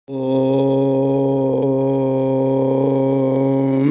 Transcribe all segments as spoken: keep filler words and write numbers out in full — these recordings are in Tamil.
ओम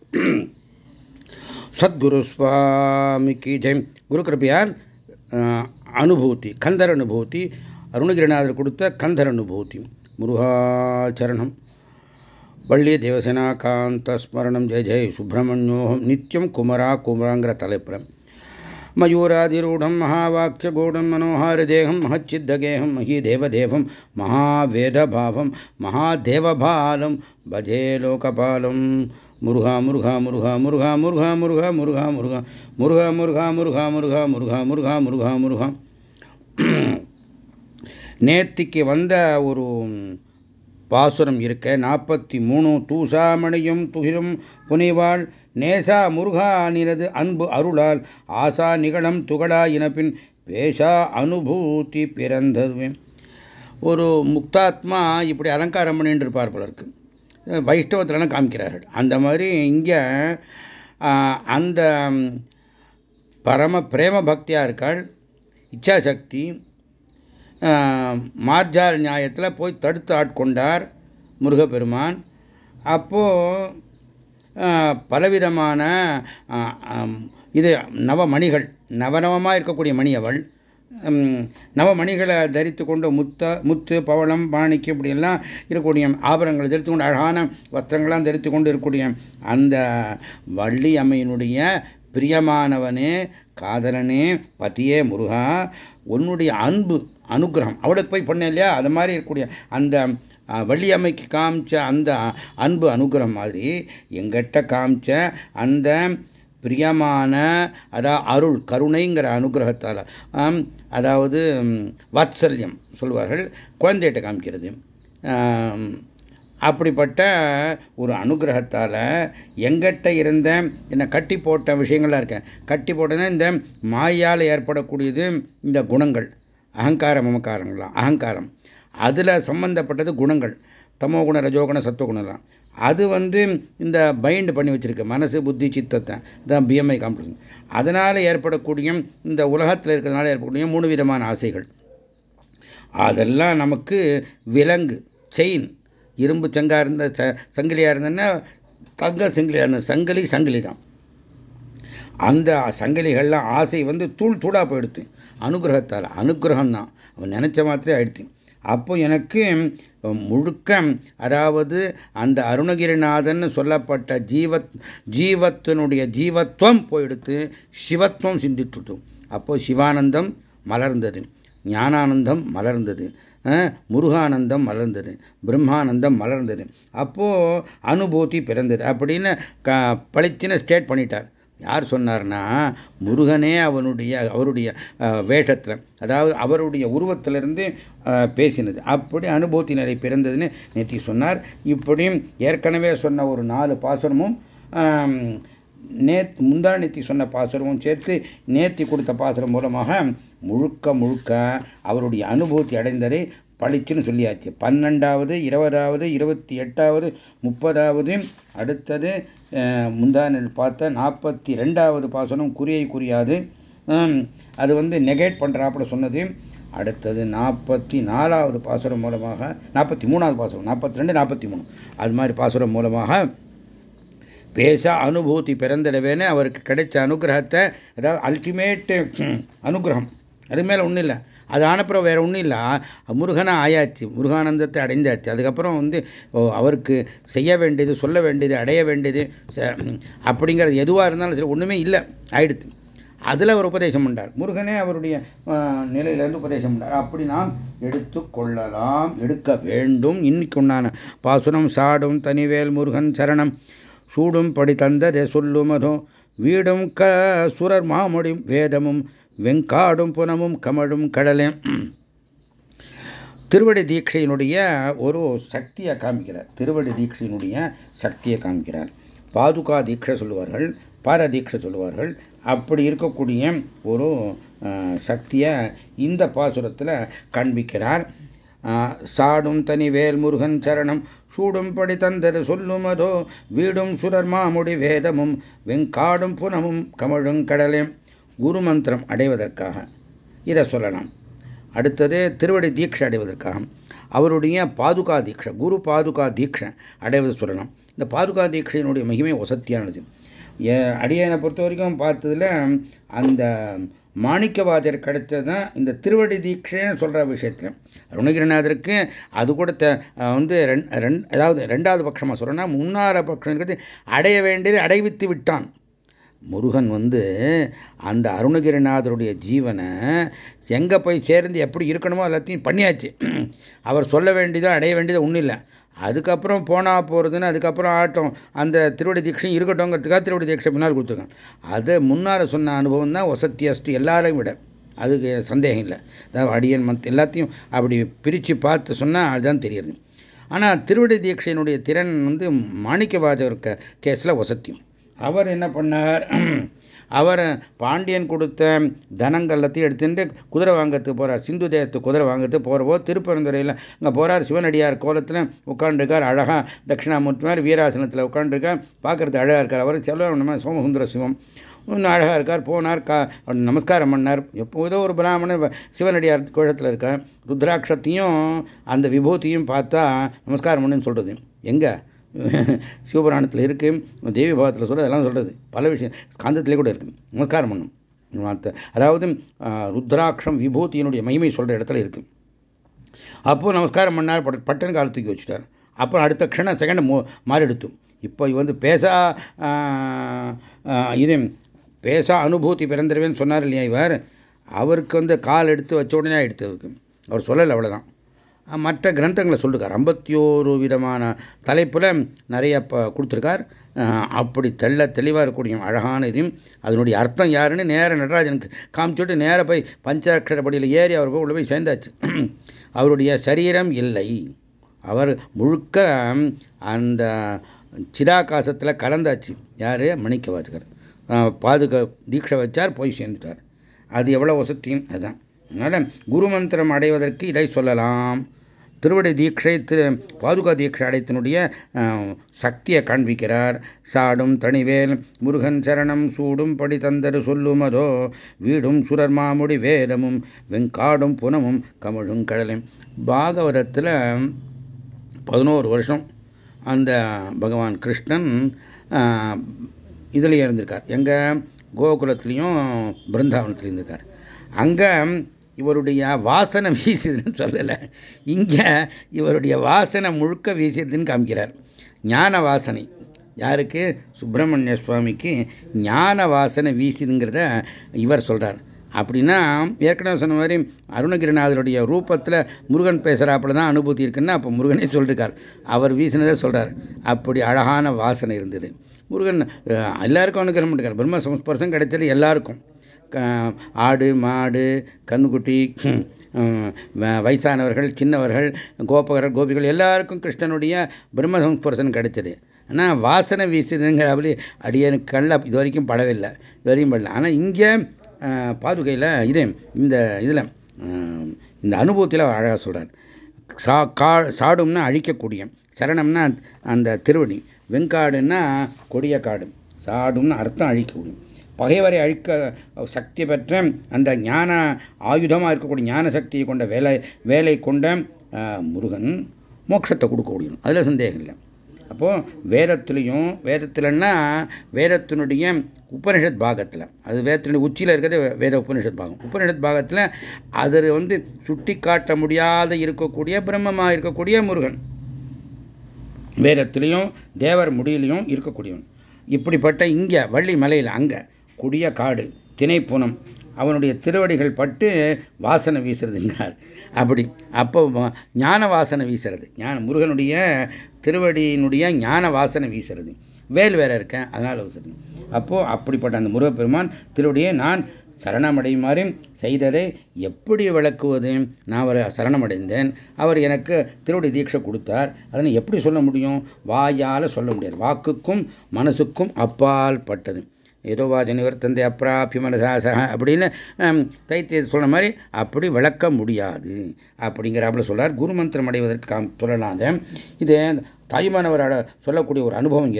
सद्गुरु स्वामी की जय. குரு கிருபையால் அனுபூதி, கந்தர் அனுபூதி, அருணகிரிநாதர் கொடுத்த கந்தர் அனுபூதி. முருகாச்சரணம். வள்ளி தேவசேனா காந்த ஸ்மரணம். ஜெய ஜெய சுப்பிரமணியோகம் நித்யம் குமரா குமராங்கிற தலைப்புறம். மயூராதிரூಢம் மகாவாக்கியகூடம் மனோஹாரதேகம் மகச்சித்தகேகம் மகீதேவதேவம் மகாவேதபாவம் மகாதேவபாலம் பஜே லோகபாலம். முருகா முருகா முருகா முருகா முருகா முருகா முருகா முருகா முருகா முருகா முருகா முருகா முருகா முருகா முருகா முருகா. நேத்திக்கு வந்த ஒரு பாசுரம் இருக்க நாற்பத்தி மூணு. தூசாமணியும் துகிலும் புனிவாள் நேசா முருகா நினது அன்பு அருளால் ஆசா நிகழம் துகளா இனப்பின் பேஷா அனுபூதி பிறந்தது. ஒரு முக்தாத்மா இப்படி அலங்காரம் பண்ணிட்டு இருப்பார் போல இருக்கு. வைஷ்ணவத்திலலாம் காமிக்கிறார்கள். அந்த மாதிரி இங்கே அந்த பரம பிரேம பக்தியாக இருக்காள். இச்சாசக்தி மார்ஜால் நியாயத்தில் போய் தடுத்து ஆட்கொண்டார் முருகப்பெருமான். அப்போது பலவிதமான இது நவமணிகள், நவநவமாக இருக்கக்கூடிய மணி அவள். நவமணிகளை தரித்து கொண்டு முத்த முத்து பவளம் மாணிக்கம் இப்படியெல்லாம் இருக்கக்கூடிய ஆபரணங்களை தரித்து கொண்டு அழகான வஸ்திரங்களாம் தரித்து கொண்டு இருக்கக்கூடிய அந்த வள்ளி அம்மையினுடைய பிரியமானவனே, காதலனே, பதியே முருகா, உன்னுடைய அன்பு அனுகிரகம் அவளுக்கு போய் பண்ண இல்லையா, அது மாதிரி இருக்கக்கூடிய அந்த வள்ளியம்மைக்கு காமிச்ச அந்த அன்பு அனுகிரகம் மாதிரி எங்கிட்ட காமிச்ச அந்த பிரியமான அதாவது அருள் கருணைங்கிற அனுகிரகத்தால், அதாவது வாத்சல்யம் சொல்வார்கள், குழந்தைகிட்ட காமிக்கிறது. அப்படிப்பட்ட ஒரு அனுகிரகத்தால் எங்கிட்ட இருந்த என்னை கட்டி போட்ட விஷயங்கள்லாம் இருக்கேன். கட்டி போட்டதுன்னா இந்த மாயால் ஏற்படக்கூடியது இந்த குணங்கள், அகங்காரம் மமக்காரங்களாம். அகங்காரம் அதில் சம்பந்தப்பட்டது குணங்கள், தமோ குண ரஜோகுண சத்துவகுணம்லாம். அது வந்து இந்த பைண்ட் பண்ணி வச்சிருக்கு மனசு புத்தி சித்தத்தை, தான் பிஎம்ஐ காம்ப்ளெக்ஸ். அதனால் ஏற்படக்கூடிய இந்த உலகத்தில் இருக்கிறதுனால ஏற்படக்கூடிய மூணு விதமான ஆசைகள், அதெல்லாம் நமக்கு விலங்கு செயின். இரும்பு சங்கா இருந்த சங்கிலியாக இருந்ததுன்னா தங்க சங்கிலியாக இருந்த சங்கிலி சங்கிலி தான். அந்த சங்கிலிகள்லாம் ஆசை வந்து தூள் தூளாக போயிடுது அனுகிரகத்தால். அனுகிரகம் தான், அவன் நினைச்ச மாத்திரம் ஆயிடுச்சு. அப்போ எனக்கு முழுக்க, அதாவது அந்த அருணகிரிநாதன் சொல்லப்பட்ட ஜீவத் ஜீவத்தினுடைய ஜீவத்துவம் போயிடுத்து, சிவத்துவம் சிந்தித்துட்டு. அப்போ சிவானந்தம் மலர்ந்தது, ஞானானந்தம் மலர்ந்தது, முருகானந்தம் மலர்ந்தது, பிரம்மானந்தம் மலர்ந்தது. அப்போ அனுபூதி பிறந்தது அப்படின்னு க பளிச்சின ஸ்டேட் பண்ணிட்டார். யார் சொன்னார்னா முருகனே அவனுடைய அவருடைய வேஷத்தில், அதாவது அவருடைய உருவத்திலிருந்து பேசினது. அப்படி அனுபூதி நிலை பிறந்ததுன்னு நேத்தி சொன்னார். இப்படியும் ஏற்கனவே சொன்ன ஒரு நாலு பாசுரமும் நேத் முந்தா நேத்தி சொன்ன பாசுரமும் சேர்த்து நேத்தி கொடுத்த பாசுரம் மூலமாக முழுக்க முழுக்க அவருடைய அனுபூதி அடைந்ததை பளிச்சுன்னு சொல்லியாச்சு. பன்னெண்டாவது, இருபதாவது, இருபத்தி எட்டாவது, முப்பதாவது, அடுத்தது முந்தானில் பார்த்த நாற்பத்தி ரெண்டாவது பாசனம் குறியை குறியாது, அது வந்து நெகேட் பண்ணுறாப்புல சொன்னது. அடுத்தது நாற்பத்தி நாலாவது பாசுரம் மூலமாக, நாற்பத்தி மூணாவது பாசுரம், நாற்பத்தி ரெண்டு நாற்பத்தி மூணு அது மாதிரி பாசுரம் மூலமாக பேச அனுபூதி பிறந்திடவேன்னு அவருக்கு கிடைச்ச அனுகிரகத்தை, அதாவது அல்டிமேட் அனுகிரகம், அது மேலே ஒன்றும் இல்லை. அது ஆனப்புறம் வேற ஒன்றும் இல்லை, முருகனை ஆயாச்சு, முருகானந்தத்தை அடைந்தாச்சு. அதுக்கப்புறம் வந்து அவருக்கு செய்ய வேண்டியது, சொல்ல வேண்டியது, அடைய வேண்டியது அப்படிங்கிறது எதுவாக இருந்தாலும் சரி ஒன்றுமே இல்லை ஆயிடுத்து. அதில் அவர் உபதேசம் பண்ணார். முருகனே அவருடைய நிலையிலேருந்து உபதேசம் பண்ணார். அப்படி நாம் எடுத்து கொள்ளலாம், எடுக்க வேண்டும். இன்னைக்கு உண்டான பாசுரம் சாடும் தனிவேல் முருகன் சரணம் சூடும் படி தந்ததே சொல்லுமதோ வீடும் க சுரர் மாமுடியும் வேதமும் வெங்காடும் புனமும் கமழும் கடலே. திருவடி தீட்சையினுடைய ஒரு சக்தியை காமிக்கிறார். திருவடி தீட்சையினுடைய சக்தியை காமிக்கிறார். பாதுகா தீட்சை சொல்லுவார்கள், பார தீட்சை சொல்லுவார்கள். அப்படி இருக்கக்கூடிய ஒரு சக்தியை இந்த பாசுரத்தில் காண்பிக்கிறார். சாடும் தனி வேல் முருகன் சரணம் சூடும் படி தந்தது சொல்லுமதோ வீடும் சுரர் மாமுடி வேதமும் வெங்காடும் புனமும் கமழும் கடலே. குரு மந்திரம் அடைவதற்காக இதை சொல்லலாம். அடுத்தது திருவடி தீட்சை அடைவதற்காக. அவருடைய பாதுகா தீட்சை, குரு பாதுகா தீட்சை அடைவது சொல்லலாம். இந்த பாதுகா தீட்சையினுடைய மகிமை வசத்தியானது. அடியனை பொறுத்த வரைக்கும் பார்த்ததுல அந்த மாணிக்கவாதர் கிடைத்தது தான் இந்த திருவடி தீட்சைன்னு சொல்கிற விஷயத்தில். அருணகிரிநாதருக்கு அது கூட வந்து அதாவது ரெண்டாவது பட்சமாக சொல்கிறேன்னா, முன்னார பட்சம் இருக்கிறது அடைய வேண்டியது அடைவித்து விட்டான். முருகன் வந்து அந்த அருணகிரிநாதருடைய ஜீவனை எங்கே போய் சேர்ந்து எப்படி இருக்கணுமோ எல்லாத்தையும் பண்ணியாச்சு. அவர் சொல்ல வேண்டியதோ அடைய வேண்டியதோ ஒன்றும் இல்லை. அதுக்கப்புறம் போனா போகிறதுன்னு அதுக்கப்புறம் ஆட்டம் அந்த திருவடி தீட்சை இருக்கட்டும்ங்கிறதுக்காக திருவடி தீட்சை முன்னால் கொடுத்துருக்காங்க. அது முன்னால் சொன்ன அனுபவம் தான் வசத்தியஸ்ட்டு எல்லாரையும் விட, அதுக்கு சந்தேகம் இல்லை. அதாவது அடியன் மந்த் எல்லாத்தையும் அப்படி பிரித்து பார்த்து சொன்னால் அதுதான் தெரியுது. ஆனால் திருவடி தீட்சையினுடைய திறன் வந்து மாணிக்கவாஜர் கேஸில் வசத்தியம். அவர் என்ன பண்ணார், அவர் பாண்டியன் கொடுத்த தனங்கள் எல்லாத்தையும் எடுத்துட்டு குதிரை வாங்கிறதுக்கு போகிறார். சிந்து தேசத்துக்கு குதிரை வாங்கிறதுக்கு போகிறப்போ திருப்பரந்துரையில் அங்கே போகிறார். சிவனடியார் கோலத்தில் உட்காண்டிருக்கார். அழகாக தட்சிணாமூர்த்தி மாதிரி வீராசனத்தில் உட்காண்டிருக்கார். பார்க்கறது அழகாக இருக்கார். அவர் செல்வ சோமசுந்தர சிவம் இன்னும் அழகாக இருக்கார். போனார், கா நமஸ்காரம் பண்ணார். எப்போதோ ஒரு பிராமணன் சிவனடியார் கோலத்தில் இருக்கார். ருத்ராட்சத்தையும் அந்த விபூதியும் பார்த்தா நமஸ்காரம் பண்ணுன்னு சொல்கிறது எங்கே சிவபுராணத்தில் இருக்குது, தேவி பாகத்தில் சொல்கிறது, அதெல்லாம் சொல்கிறது பல விஷயம் ஸ்காந்தத்திலே கூட இருக்குது. நமஸ்காரம் பண்ணும். அதாவது ருத்ராட்சம் விபூதியினுடைய மகிமை சொல்கிற இடத்துல இருக்குது. அப்போது நமஸ்காரம் பண்ணார். பட்டன் கால தூக்கி வச்சுட்டார். அப்புறம் அடுத்த க்ஷணம் செகண்ட் மாறி எடுத்தோம். இப்போ வந்து பேசா இது பேசா அனுபூதி பிறந்திருவேன்னு சொன்னார் இல்லையா இவர், அவருக்கு வந்து கால் எடுத்து வச்ச உடனே எடுத்ததுக்கு அவர் சொல்லலை, அவ்வளோதான். மற்ற கிரந்தங்களை சொல்லிருக்கார். ஐம்பத்தி ஓரு விதமான தலைப்பில் நிறைய கொடுத்துருக்கார். அப்படி தெள்ள தெளிவாக இருக்கக்கூடிய அழகான இதையும் அதனுடைய அர்த்தம் யாருன்னு நேர நடராஜனுக்கு காமிச்சுட்டு நேர போய் பஞ்சாட்சரப்படியில் ஏறி அவர் போய் உள்ள போய் சேர்ந்தாச்சு. அவருடைய சரீரம் இல்லை, அவர் முழுக்க அந்த சிராகாசத்தில் கலந்தாச்சு. யார், மாணிக்கவாசகர் பாதுகா தீட்சை வச்சார், போய் சேர்ந்துட்டார். அது எவ்வளோ வசதியும் அதுதான். அதனால் குரு மந்திரம் அடைவதற்கு இதை சொல்லலாம். திருவடி தீட்சை திரு பாதுகா தீட்சை அடைத்தினுடைய சக்தியை காண்பிக்கிறார். சாடும் தனிவேல் முருகன் சரணம் சூடும் படி தந்தரு சொல்லுமதோ வீடும் சுரர் மாமுடி வேதமும் வெங்காடும் புனமும் கமழும் கடலும். பாகவதத்தில் பதினோரு வருஷம் அந்த பகவான் கிருஷ்ணன் இதுலேயே இருந்திருக்கார். எங்கள் கோகுலத்துலேயும் பிருந்தாவனத்துலேயும் இருந்திருக்கார். அங்கே இவருடைய வாசனை வீசுதுன்னு சொல்லலை, இங்கே இவருடைய வாசனை முழுக்க வீசுதுன்னு காமிக்கிறார். ஞான வாசனை யாருக்கு, சுப்பிரமணிய சுவாமிக்கு ஞான வாசனை வீசுதுங்கிறத இவர் சொல்கிறார். அப்படின்னா ஏற்கனவே சொன்ன மாதிரி அருணகிரிநாதருடைய ரூபத்தில் முருகன் பேசுகிறாப்புல தான் அனுபூதி இருக்குன்னா அப்போ முருகனே சொல்லிருக்கார், அவர் வீசினதை சொல்கிறார். அப்படி அழகான வாசனை இருந்தது. முருகன் எல்லாருக்கும் அனுகிரகம் பண்ணிருக்கார். பிரம்ம சம்ஸ்பர்சம் கிடைச்சது எல்லாருக்கும். ஆடு மாடு கண்ணுக்குட்டி வயசானவர்கள் சின்னவர்கள் கோபகர்கள் கோபிகள் எல்லாருக்கும் கிருஷ்ணனுடைய பிரம்ம சம்ஸ்பர்சனம் கிடைச்சது. ஆனால் வாசனை வீசுதுங்கிற அப்படி அடியனுக்கு கல்ல இது வரைக்கும் படவில்லை, இது வரைக்கும் படல. ஆனால் இங்கே பாதுகையில் இது இந்த இதில் இந்த அனுபவத்தில் அவர் அழகாக சொல்கிறார். சா கா சாடும்னா அழிக்கக்கூடிய, சரணம்னா அந்த திருவடி, வெங்காடுன்னா கொடிய காடு, சாடும்னு அர்த்தம் அழிக்கக்கூடிய, பகைவரை அழிக்க சக்தி பெற்ற அந்த ஞான ஆயுதமாக இருக்கக்கூடிய ஞான சக்தியை கொண்ட வேலை வேலை கொண்ட முருகன் மோட்சத்தை கொடுக்க முடியும், அதில் சந்தேகம் இல்லை. அப்போது வேதத்துலேயும் வேதத்தில்னா வேதத்தினுடைய உபனிஷத் பாகத்தில், அது வேதத்தினுடைய உச்சியில் இருக்கிறது வேத உபனிஷத் பாகம். உபனிஷத் பாகத்தில் அது வந்து சுட்டி காட்ட முடியாத இருக்கக்கூடிய பிரம்மமாக இருக்கக்கூடிய முருகன், வேதத்திலையும் தேவர் முடியிலையும் இருக்கக்கூடியவன். இப்படிப்பட்ட இங்கே வள்ளி மலையில் அங்கே குடிய காடு திணைப்புனம் அவனுடைய திருவடிகள் பட்டு வாசனை வீசுறதுங்கிறார். அப்படி அப்போ ஞான வாசனை வீசுறது, ஞான முருகனுடைய திருவடியினுடைய ஞான வாசனை வீசுறது. வேல் வேற இருக்கேன் அதனால் வீசுறது. அப்போது அப்படிப்பட்ட அந்த முருகப்பெருமான் திருவடியை நான் சரணமடையுமாறு செய்ததை எப்படி விளக்குவது? நான் அவரை சரணமடைந்தேன், அவர் எனக்கு திருவடி தீட்சை கொடுத்தார், அதனை எப்படி சொல்ல முடியும்? வாயால் சொல்ல முடியாது, வாக்குக்கும் மனசுக்கும் அப்பால் பட்டது. ஏதோ வாஜ நிவர்த்தந்தை அப்ராபிய மனசாசக அப்படின்னு தைத்திய சொன்ன மாதிரி அப்படி விளக்க முடியாது அப்படிங்கிறாப்புல சொல்றார். குரு மந்திரம் அடைவதற்கு காம் சொல்லலாத இது தாய்மானவரோட சொல்லக்கூடிய ஒரு அனுபவம் இங்கே இருக்கு.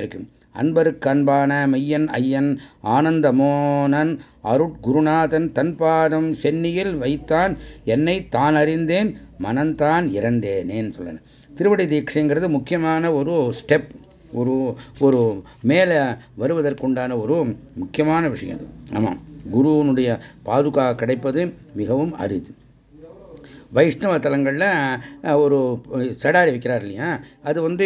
அன்பருக்கு அன்பான மெய்யன் ஐயன் ஆனந்தமோனன் அருட்குருநாதன் தன்பாதம் சென்னியில் வைத்தான் என்னை தான் அறிந்தேன் மனந்தான் இறந்தேனேன்னு சொல்லணும். திருவடி தீட்சைங்கிறது முக்கியமான ஒரு ஸ்டெப், ஒரு ஒரு மேலே வருவதற்குண்டான ஒரு முக்கியமான விஷயம் அது. ஆமாம், குருவனுடைய பாதுகா கிடைப்பது மிகவும் அரிது. வைஷ்ணவ தலங்களில் ஒரு சடாரி வைக்கிறார் இல்லையா, அது வந்து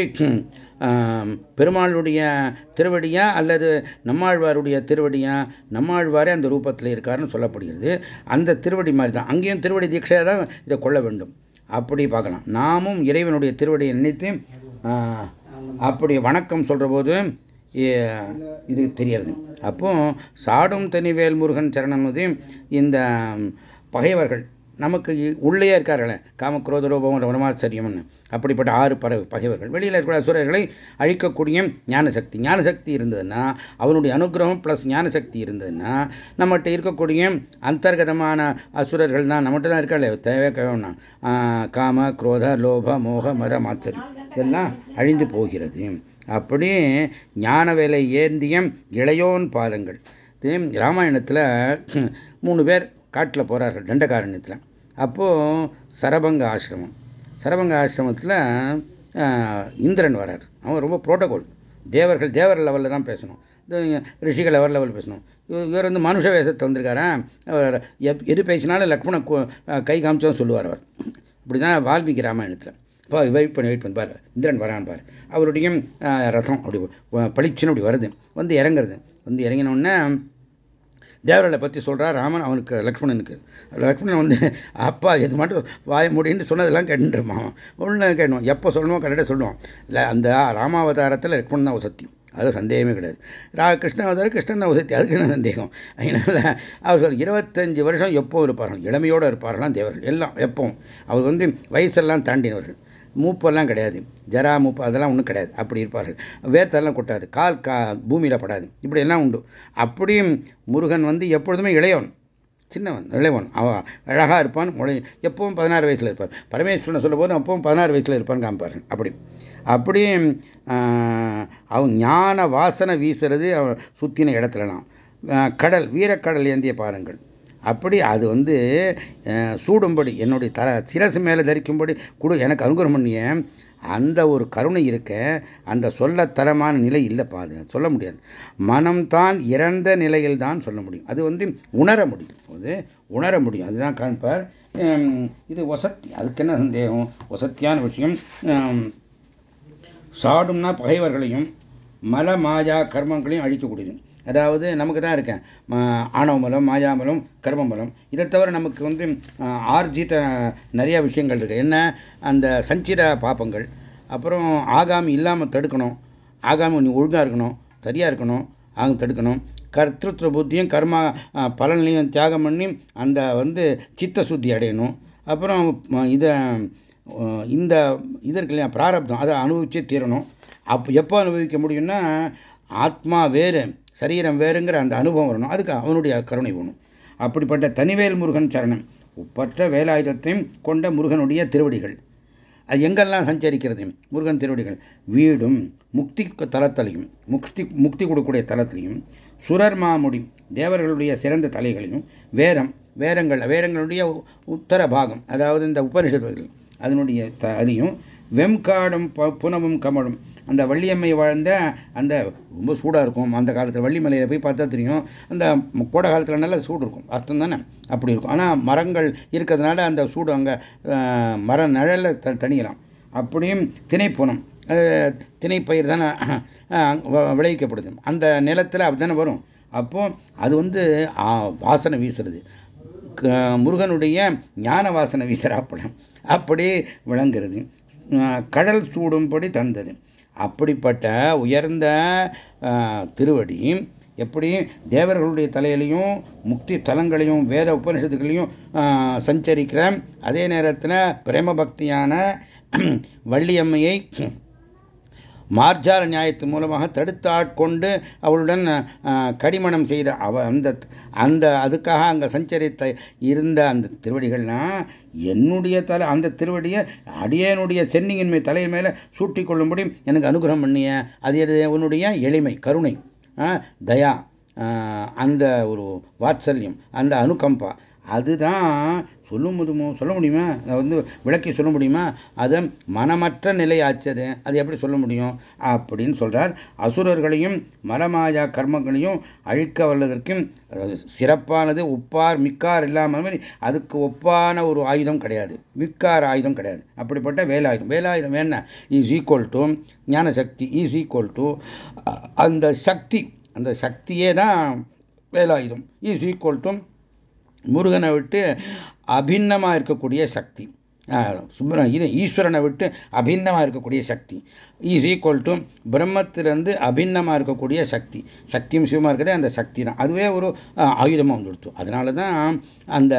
பெருமாளுடைய திருவடியா அல்லது நம்மாழ்வாருடைய திருவடியா, நம்மாழ்வாரே அந்த ரூபத்தில் இருக்காருன்னு சொல்லப்படுகிறது. அந்த திருவடி மாதிரி தான் அங்கேயும் திருவடி தீட்சையாக தான் இதை கொள்ள வேண்டும். அப்படி பார்க்கலாம். நாமும் இறைவனுடைய திருவடியை நினைத்து அப்படி வணக்கம் சொல்கிற போது இது தெரியறது. அப்போ சாடும் தனிவேல் முருகன் சரணம் வந்து இந்த பகைவர்கள் நமக்கு உள்ளே இருக்கார்களே, காமக்ரோத ரூபம் வனமாச்சரியம்னு, அப்படிப்பட்ட ஆறு பற பகைவர்கள் வெளியில் இருக்கிற அசுரர்களை அழிக்கக்கூடிய ஞானசக்தி ஞானசக்தி இருந்ததுன்னா, அவனுடைய அனுகிரகம் ப்ளஸ் ஞானசக்தி இருந்ததுன்னா, நம்மகிட்ட இருக்கக்கூடிய அந்தர்கதமான அசுரர்கள் தான் நம்மகிட்ட தான் இருக்காளே, தேவை கேவனா காம குரோத லோப மோக மத மாச்சரியம் இதெல்லாம் அழிந்து போகிறது. அப்படி ஞான வேலை ஏந்திய இளையோன் பாதங்கள். ராமாயணத்தில் மூணு பேர் காட்டில் போகிறார்கள் தண்டகாரண்யத்தில். அப்போது சரபங்க ஆசிரமம் சரபங்க ஆசிரமத்தில் இந்திரன் வரார். அவன் ரொம்ப புரோட்டோகால், தேவர்கள் தேவர் லெவலில் தான் பேசணும், ரிஷிகள் லெவல் லெவல் பேசணும். இவர் வந்து மனுஷ வேஷத்தை வந்திருக்காரா, எது பேசினாலும் லக்ஷ்மண கை காமிச்சோன்னு சொல்லுவார் அவர். இப்படி தான் வால்மீகி ராமாயணத்தில். இப்போ வெயிட் பண்ணி வெயிட் பண்ணி பாரு, இந்திரன் வரான் பாரு. அவருடைய ரதம் அப்படி பளிச்சுன்னு அப்படி வருது, வந்து இறங்குறது. வந்து இறங்கினோடனே தேவர்களை பற்றி சொல்கிறார் ராமன் அவனுக்கு லக்ஷ்மணனுக்கு. லக்ஷ்மணன் வந்து அப்பா எது மட்டும் வாய முடின்னு சொன்னதெல்லாம் கேட்டுருப்பான். ஒன்று கேட்கணும், எப்போ சொல்லணுமோ கரெக்டாக சொல்லுவான். இல்லை, அந்த ராமாவதாரத்தில் லக்ஷ்மணன் தான் வசத்தி, அதில் சந்தேகமே கிடையாது. ரா கிருஷ்ணாவதாரம் கிருஷ்ணன் தான் வசத்தி, அதுக்கு என்ன சந்தேகம். அதனால் அவர் சொல் இருபத்தஞ்சி வருஷம் எப்போ இருப்பார்கள், இளமையோடு இருப்பார்களாம் தேவர்கள் எல்லாம் எப்பவும். அவர் வந்து வயசெல்லாம் தாண்டினவர்கள், மூப்பெல்லாம் கிடையாது, ஜரா மூப்பு அதெல்லாம் ஒன்றும் கிடையாது, அப்படி இருப்பார்கள். வேத்தெல்லாம் கொட்டாது, கால் கா பூமியில் படாது, இப்படி எல்லாம் உண்டு. அப்படியும் முருகன் வந்து எப்பொழுதுமே இளையவன், சின்னவன், இளையவன். அவன் அழகாக இருப்பான், முளை எப்பவும் பதினாறு வயசில் இருப்பார். பரமேஸ்வரனை சொல்லும் போது அப்பவும் பதினாறு வயசில் இருப்பான்னு காமிப்பார். அப்படி அப்படியும் அவன் ஞான வாசனை வீசுறது அவன் சுற்றின இடத்துலலாம். கடல் வீரக்கடல் ஏந்திய பாருங்கள். அப்படி அது வந்து சூடும்படி என்னுடைய தர சிரசு மேலே தரிக்கும்படி கொடு எனக்கு அனுகிரகம் பண்ணிய அந்த ஒரு கருணை இருக்க, அந்த சொல்லத்தரமான நிலை இல்லைப்பா, அது சொல்ல முடியாது. மனம்தான் இறந்த நிலையில் தான் சொல்ல முடியும், அது வந்து உணர முடியும், அது உணர முடியும், அதுதான் காண்பார். இது வசத்தி, அதுக்கு என்ன சந்தேகம், வசத்தியான விஷயம். சாடும்னா பகைவர்களையும் மல மாயா கர்மங்களையும் அழிக்கக்கூடியது. அதாவது நமக்கு தான் இருக்கேன் ஆணவமலம், மாயாமலம், கர்மமலம். இதை தவிர நமக்கு வந்து ஆர்ஜித நிறைய விஷயங்கள் இருக்குது. என்ன, அந்த சஞ்சித பாப்பங்கள். அப்புறம் ஆகாமி இல்லாமல் தடுக்கணும், ஆகாமி நீ ஒழுங்காக இருக்கணும், சரியாக இருக்கணும், ஆக தடுக்கணும். கர்த்திருவ புத்தியும் கர்மா பலனையும் தியாகம் பண்ணி அந்த வந்து சித்த சுத்தி அடையணும். அப்புறம் இதை இந்த இது இருக்கு இல்லையா பிராரப்தம், அதை அனுபவிச்சே தீரணும். அப்போ எப்போ அனுபவிக்க முடியும்னா, ஆத்மா வேறு சரீரம் வேறுங்கிற அந்த அனுபவம் வரணும், அதுக்கு அவனுடைய கருணை வேணும். அப்படிப்பட்ட தனிவேல் முருகன் சரணம். ஒப்பற்ற வேலாயுதத்தையும் கொண்ட முருகனுடைய திருவடிகள் அது எங்கெல்லாம் சஞ்சரிக்கிறது, முருகன் திருவடிகள் வீடும் முக்தி தலத்திலையும், முக்தி முக்தி கொடுக்கக்கூடிய தலத்திலையும், சுரர் மாமுடி தேவர்களுடைய சிறந்த தலைகளையும், வேரம் வேரங்கள் வேரங்களுடைய உத்தர பாகம், அதாவது இந்த உபனிஷத்துகள் அதனுடைய அதையும், வெம்காடும் புனமும் கமலும், அந்த வள்ளியம்மை வாழ்ந்த அந்த ரொம்ப சூடாக இருக்கும் அந்த காலத்தில். வள்ளிமலையில் போய் பார்த்தா தெரியும், அந்த கோடை காலத்தில் நல்லா சூடு இருக்கும், அர்த்தம் தானே அப்படி இருக்கும். ஆனால் மரங்கள் இருக்கிறதுனால அந்த சூடு அங்கே மர நிழலில் த தணியலாம். அப்படியும் திணைப்புனம், திணைப்பயிர் தானே விளைவிக்கப்படுது அந்த நிலத்தில், அப்படி தானே வரும். அப்போ அது வந்து வாசனை வீசுறது, முருகனுடைய ஞான வாசனை வீசுறாப்படம் அப்படி விளங்குறது. கடல் சூடும்படி தந்தது. அப்படிப்பட்ட உயர்ந்த திருவடி எப்படி தேவர்களுடைய தலையிலையும் முக்தி தலங்களையும் வேத உபனிஷத்துகளையும் சஞ்சரிக்கிற, அதே நேரத்தில் பிரேம பக்தியான வள்ளியம்மையை மார்ஜால நியாயத்தின் மூலமாக தடுத்து ஆட்கொண்டு அவளுடன் கடிமணம் செய்த அவ அந்த அந்த அதுக்காக அங்கே சஞ்சரித்த இருந்த அந்த திருவடிகள்லாம் என்னுடைய தலை அந்த திருவடியை அடியனுடைய சென்னியின்மை தலையின் மேலே சூட்டி கொள்ளும்படி எனக்கு அனுகிரகம் பண்ணிய அது எது உன்னுடைய எளிமை கருணை தயா அந்த ஒரு வாத்சல்யம் அந்த அனுகம்பா அதுதான் சொல்ல முடியுமோ சொல்ல முடியுமா அதை வந்து விளக்கி சொல்ல முடியுமா அதை மனமற்ற நிலை ஆச்சது அது எப்படி சொல்ல முடியும் அப்படின்னு சொல்றார். அசுரர்களையும் மலமாயா கர்மங்களையும் அழிக்க வல்லதற்கும் சிறப்பானது ஒப்பார் மிக்கார் இல்லாமல் அதுக்கு ஒப்பான ஒரு ஆயுதம் கிடையாது, மிக்கார் ஆயுதம் கிடையாது. அப்படிப்பட்ட வேலாயுதம் வேலாயுதம் என்ன இஸ் ஈக்குவல் டு ஞான சக்தி இஸ் ஈக்குவல் டு அந்த சக்தி அந்த சக்தியே தான் வேலாயுதம் இஸ் ஈக்குவல் டு முருகனை விட்டு அபின்னமாக இருக்கக்கூடிய சக்தி, சுப்ர இது ஈஸ்வரனை விட்டு அபின்னமாக இருக்கக்கூடிய சக்தி இஸ் ஈக்குவல் டு பிரம்மத்திலிருந்து அபின்னமாக இருக்கக்கூடிய சக்தி. சக்தியும் சிவமாக இருக்கிறதே அந்த சக்தி தான், அதுவே ஒரு ஆயுதமாக வந்துடுத்து. அதனால தான் அந்த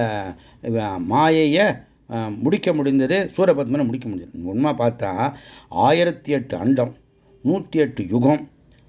மாயையை முடிக்க முடிந்தது, சூரபத்மனை முடிக்க முடிஞ்சது. உண்மை பார்த்தா ஆயிரத்தி எட்டு அண்டம் நூற்றி எட்டு யுகம்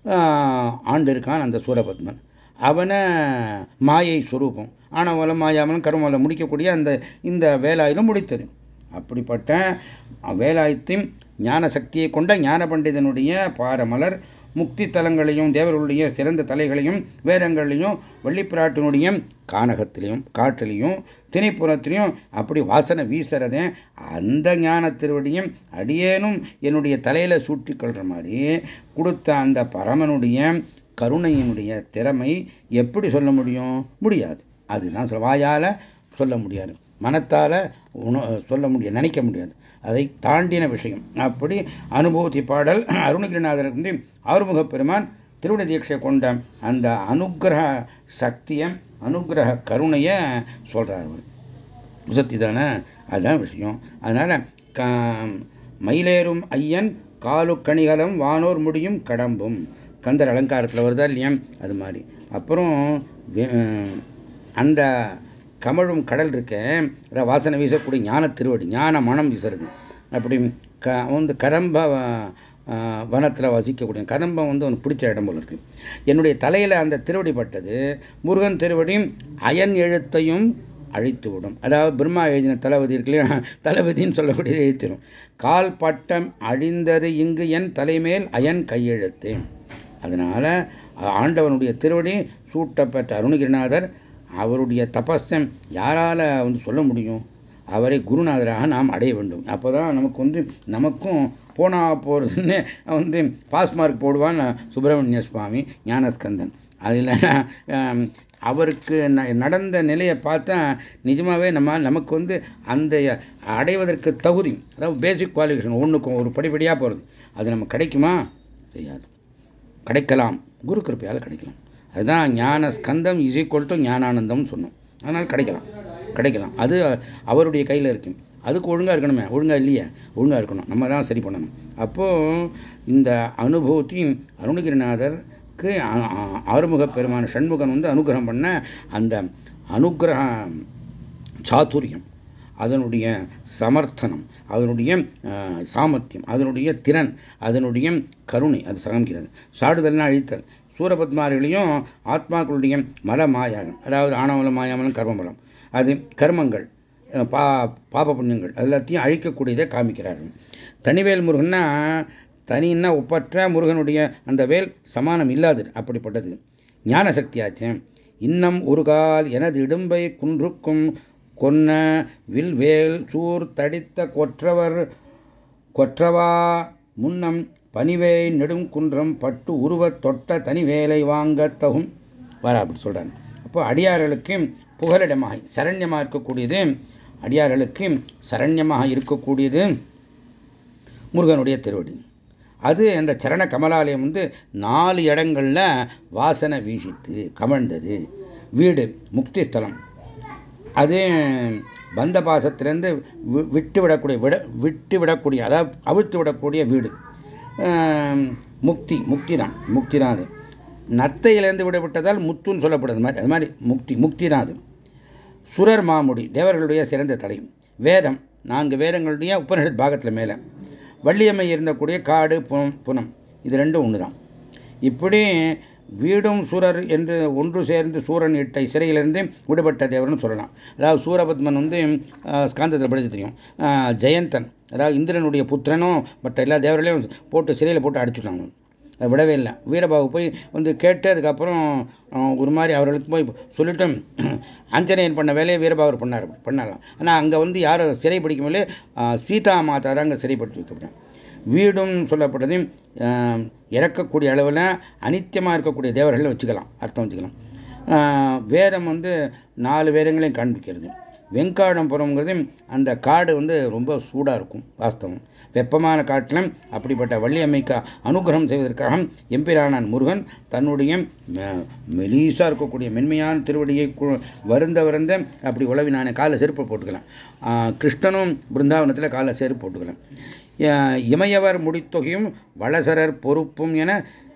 ஆண்டு இருக்கான் அந்த சூரபத்மன். அவனை மாயை சுரூபம் ஆனவலம் மாயாமலம் கருமலம் முடிக்கக்கூடிய அந்த இந்த வேலாயுதம் முடித்தது. அப்படிப்பட்ட வேலாயுத்தின் ஞான சக்தியை கொண்ட ஞான பண்டிதனுடைய பாரமலர் முக்தி தலங்களையும் தேவர்களுடைய சிறந்த தலைகளையும் வேதங்களையும் வள்ளிப்பிராட்டினுடைய கானகத்திலையும் காட்டிலையும் திணைப்புறத்திலையும் அப்படி வாசனை வீசுறதே அந்த ஞான திருவடியும் அடியேனும் என்னுடைய தலையில சூட்டிக்கொள்ற மாதிரி கொடுத்த அந்த பரமனுடைய கருணையினுடைய திறமை எப்படி சொல்ல முடியும்? முடியாது. அதுதான் வாயால சொல்ல முடியாது, மனத்தால சொல்ல முடியாது, நினைக்க முடியாது, அதை தாண்டின விஷயம். அப்படி அனுபூதி பாடல் அருணகிரிநாதருக்கு ஆறுமுக பெருமான் திருவிட தீட்சை கொண்ட அந்த அனுகிரக சக்தியை அனுகிரக கருணையை சொல்றார். சக்தி தானே, அதுதான் விஷயம். அதனால மயிலேறும் ஐயன் காலு கணிகலம் வானோர் முடியும் கடம்பும் கந்தர் அலங்காரத்தில் வருதா இல்லையா, அது மாதிரி. அப்புறம் அந்த கமழும் கடல் இருக்க வாசனை வீசக்கூடிய ஞான திருவடி ஞான மனம் வீசுறது. அப்படி க வந்து கரம்ப வனத்தில் வசிக்கக்கூடிய கரம்பம் வந்து அவனுக்கு பிடிச்ச இடம் போல இருக்கு. என்னுடைய தலையில் அந்த திருவடி பட்டது முருகன் திருவடியும் அயன் எழுத்தையும் அழித்து விடும். அதாவது பிரம்மா எழுதின தளபதி இருக்குல்லையா, தளபதின்னு சொல்லக்கூடிய எழுத்திடும். கால் பட்டம் அழிந்தது இங்கு என் தலைமேல் அயன் கையெழுத்து. அதனால ஆண்டவனுடைய திருவடி சூட்டப்பட்ட அருணகிரிநாதர் அவருடைய தபஸை யாரால வந்து சொல்ல முடியும்? அவரை குருநாதராக நாம் அடைய வேண்டும். அப்போதான் நமக்கு வந்து நமக்கும் போனா போறதுன்னு வந்து பாஸ் மார்க் போடுவான் சுப்பிரமணிய சுவாமி ஞானஸ்கந்தன். அதில் அவருக்கு நடந்த நிலையை பார்த்தா நிஜமாவே நம்ம நமக்கு வந்து அந்த அடைவதற்கு தகுதி, அதாவது பேசிக் குவாலிஃபிகேஷன் ஒன்றுக்கும் ஒரு படிப்படியாக போகிறது, அது நமக்கு கிடைக்குமா? தெரியாது. கிடைக்கலாம், குரு கிருப்பையால் கிடைக்கலாம். அதுதான் ஞான ஸ்கந்தம் இஸ் ஈக்குவல் டு ஞானானந்தம்னு சொன்னோம். அதனால் கிடைக்கலாம் கிடைக்கலாம் அது அவருடைய கையில் இருக்கு. அதுக்கு ஒழுங்காக இருக்கணுமே, ஒழுங்காக இல்லையே, ஒழுங்காக இருக்கணும், நம்ம தான் சரி பண்ணணும். அப்போது இந்த அனுபூதி அருணகிரிநாதருக்கு ஆறுமுக பெருமான சண்முகன் வந்து அனுகிரகம் பண்ண அந்த அனுகிரக சாதுரியம், அதனுடைய சமர்த்தனம், அதனுடைய சாமர்த்தியம், அதனுடைய திறன், அதனுடைய கருணை அது சகமிக்கிறது. சாடுதல்னா அழித்தல். சூரபத்மாரிகளையும் ஆத்மாக்களுடைய மல மாயாகம், அதாவது ஆணவல மாயாமலம் கர்மமலம், அது கர்மங்கள் பா பாப புண்ணியங்கள் எல்லாத்தையும் அழிக்கக்கூடியதை காமிக்கிறார்கள். தனிவேல் முருகன்னா தனின்னா ஒப்பற்ற முருகனுடைய அந்த வேல் சமானம் இல்லாது அப்படிப்பட்டது ஞான சக்தியாச்சு. இன்னம் ஒரு கால் எனது இடும்பை குன்றுக்கும் கொன்ன வில்வேல் சூர் தடித்த கொற்றவர் கொற்றவா முன்னம் பனிவே நெடுங்குன்றம் பட்டு உருவத் தொட்ட தனிவேலை வாங்கத்தகும் வர அப்படி சொல்றாங்க. அப்போ அடியார்களுக்கு புகலிடமாக சரண்யமாக இருக்கக்கூடியது, அடியார்களுக்கு சரண்யமாக இருக்கக்கூடியது முருகனுடைய திருவடி. அது அந்த சரண கமலாலயம் வந்து நாலு இடங்கள்ல வாசனை வீசித்து கமழ்ந்தது. வீடு முக்தி ஸ்தலம், அது பந்த பாசத்திலேருந்து விட்டு விடக்கூடிய விட விட்டு விடக்கூடிய அதாவது அவிழ்த்து விடக்கூடிய வீடு முக்தி. முக்தி தான் முக்தி தான் அது. நத்தையிலேருந்து விடப்பட்டதால் முத்துன்னு சொல்லப்படுது மாதிரி, அது மாதிரி முக்தி முக்தி தான் அது. சுரர் மாமுடி தேவர்களுடைய சிறந்த தலை. வேதம் நான்கு வேதங்களுடைய உபனிஷத் பாகத்தில் மேலே. வள்ளியம்மை இருந்தக்கூடிய காடு புனம் புனம் இது ரெண்டும் ஒன்று தான். இப்படி வீடும் சூரர் என்று ஒன்று சேர்ந்து சூரன் இட்டை சிறையிலிருந்து விடுபட்ட தேவர்னு சொல்லலாம். அதாவது சூரபத்மன் வந்து ஸ்காந்தத்தை படித்து தெரியும். ஜெயந்தன் அதாவது இந்திரனுடைய புத்திரனும் மற்ற எல்லா தேவர்களையும் போட்டு சிறையில் போட்டு அடிச்சுட்டாங்க. அதை விடவே இல்லை. வீரபாகு போய் வந்து கேட்டு அதுக்கப்புறம் ஒரு மாதிரி அவர்களுக்கு போய் சொல்லிட்டு ஆஞ்சநேயன் பண்ண வேலையை வீரபாகர் பண்ணார் பண்ணலாம். ஆனால் அங்கே வந்து யாரும் சிறை பிடிக்கும்போது சீதா மாதா தான் அங்கே சிறைப்படுத்தி வைக்கப்பட்டேன். வீடும் சொல்லப்பட்டது இறக்கக்கூடிய அளவில் அனித்தியமாக இருக்கக்கூடிய தேவர்களை வச்சுக்கலாம், அர்த்தம் வச்சுக்கலாம். வேதம் வந்து நாலு வேதங்களையும் காண்பிக்கிறது. வெங்காடபுரம்ங்கிறது அந்த காடு வந்து ரொம்ப சூடாக இருக்கும். வாஸ்தவம் வெப்பமான காட்டிலும் அப்படிப்பட்ட வள்ளியம்மைக்கு அனுகிரகம் செய்வதற்காக எம்பிரானான் முருகன் தன்னுடைய மெலீஸாக இருக்கக்கூடிய மென்மையான திருவடியை வருந்த வருந்த அப்படி உழவினான காலை செருப்பு போட்டுக்கலாம். கிருஷ்ணனும் பிருந்தாவனத்தில் காலை செருப்பு போட்டுக்கலாம். இமையவர் முடித்தொகையும் வளசரர் பொறுப்பும் என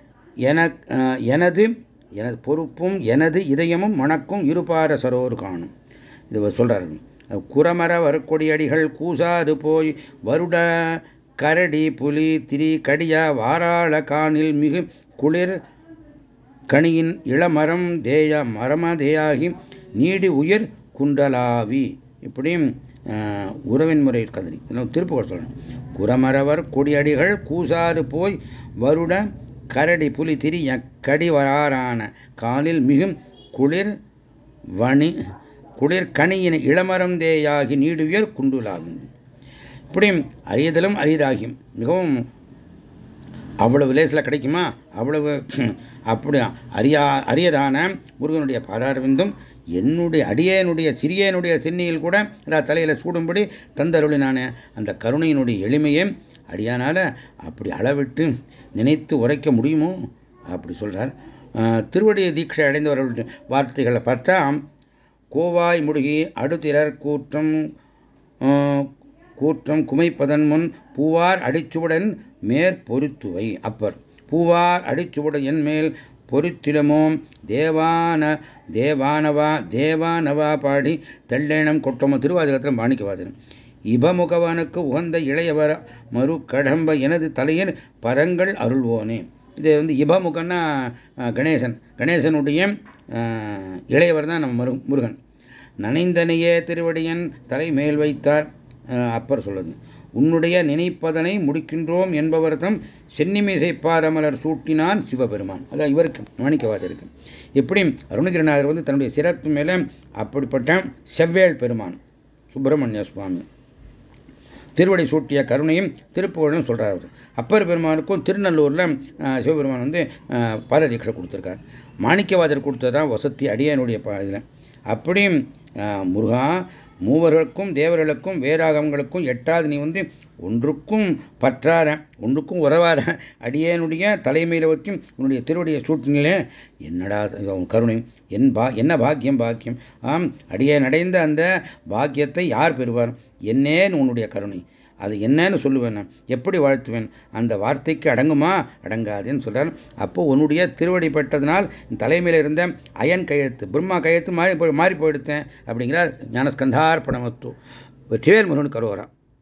எனது எனது பொறுப்பும் எனது இதயமும் மணக்கும் இருபார சரோர் காணும். இது சொல்றாரு. குரமர வரக்கொடியடிகள் கூசாது போய் வருட கரடி புலி திரி கடியா வாராள காணில் மிகு குளிர் கணியின் இளமரம் தேய மரமதேயாகி நீடி உயிர் குண்டலாவி. இப்படியும் உறவின் முறை கதறி திருப்புகழ் சொல்லணும். குரமரவர் கொடியடிகள் கூசாது போய் வருட கரடி புலி திரிய கடி வராரான காலில் மிகும் குளிர் வணி குளிர் கணியின் இளமரம் தேயாகி நீடுயர் குண்டுலாகும். இப்படி அரியதலும் அரியதாகியும் மிகவும் அவ்வளவு லேசில் கிடைக்குமா? அவ்வளவு அப்படி அரியா அரியதான முருகனுடைய பாதாரவிந்தும் என்னுடைய அடியனுடைய சிறியனுடைய சின்னியில் கூட தலையில் சூடும்படி தந்தருளினான அந்த கருணையினுடைய எளிமையை அடியானால அப்படி அளவிட்டு நினைத்து உரைக்க முடியுமோ அப்படி சொல்றார். திருவடி தீட்சை அடைந்தவர்களுடைய வார்த்தைகளை பார்த்தா கோவாய் முடுகி அடுத்திரர் கூற்றம் கூற்றம் குமைப்பதன் முன் பூவார் அடிச்சுவுடன் மேற்பொருத்துவை. அப்பர் பூவார் அடிச்சுவுடன் என் மேல் பொருத்திடமோம் தேவான தேவானவா தேவானவா பாடி தெள்ளேனம் கொட்டமோ. திருவாதிரத்தில் மாணிக்கவாதனம். இபமுகவனுக்கு உகந்த இளையவர மறு கடம்ப எனது தலையில் பரங்கள் அருள்வோனே. இது வந்து இபமுகன்னா கணேசன், கணேசனுடைய இளையவர் தான் நம்ம மரு முருகன். நனைந்தனையே திருவடியன் தலை மேல் வைத்தார். அப்பர் சொல்லுது. உன்னுடைய நினைப்பதனை முடிக்கின்றோம் என்பவர்தம் சென்னிமிசை பாரமலர் சூட்டினான் சிவபெருமான். அதான் இவருக்கு மாணிக்கவாதருக்கு. எப்படி அருணகிரிநாதர் வந்து தன்னுடைய சிறப்பு மேலே அப்படிப்பட்ட செவ்வேள் பெருமான் சுப்பிரமணிய சுவாமி திருவடி சூட்டிய கருணையும் திருப்புகழும் சொல்றார். அப்பர் பெருமானுக்கும் திருநல்லூரில் சிவபெருமான் வந்து பாததீட்சை கொடுத்துருக்கார். மாணிக்கவாதர் கொடுத்ததான் வசதி அடியனுடைய இதில். அப்படி முருகா மூவர்களுக்கும் தேவர்களுக்கும் வேதாகமங்களுக்கும் எட்டாவது நீ வந்து ஒன்றுக்கும் பற்றார ஒன்றுக்கும் உறவார அடியனுடைய தலைமையில் வச்சும் உன்னுடைய திருவடியை சூட்டினிலே என்னடா கருணை என் பா என்ன பாக்கியம் பாக்கியம். ஆம் அடியேன் அடைந்த அந்த பாக்கியத்தை யார் பெறுவார்? என்னேன்னு உன்னுடைய கருணை. அது என்னன்னு சொல்லுவேன், நான் எப்படி வாழ்த்துவேன்? அந்த வார்த்தைக்கு அடங்குமா? அடங்காதுன்னு சொல்றார். அப்போ உன்னுடைய திருவடி பட்டதனால் தலைமையில் இருந்த அயன் கையெழுத்து பிரம்மா கையெழுத்து மாறி போய் மாறி போயிடுத்தேன் அப்படிங்கிறார். ஞானஸ்கந்தார்ப்பணமத்து வெற்றிவேல் முருகன் கரோரா.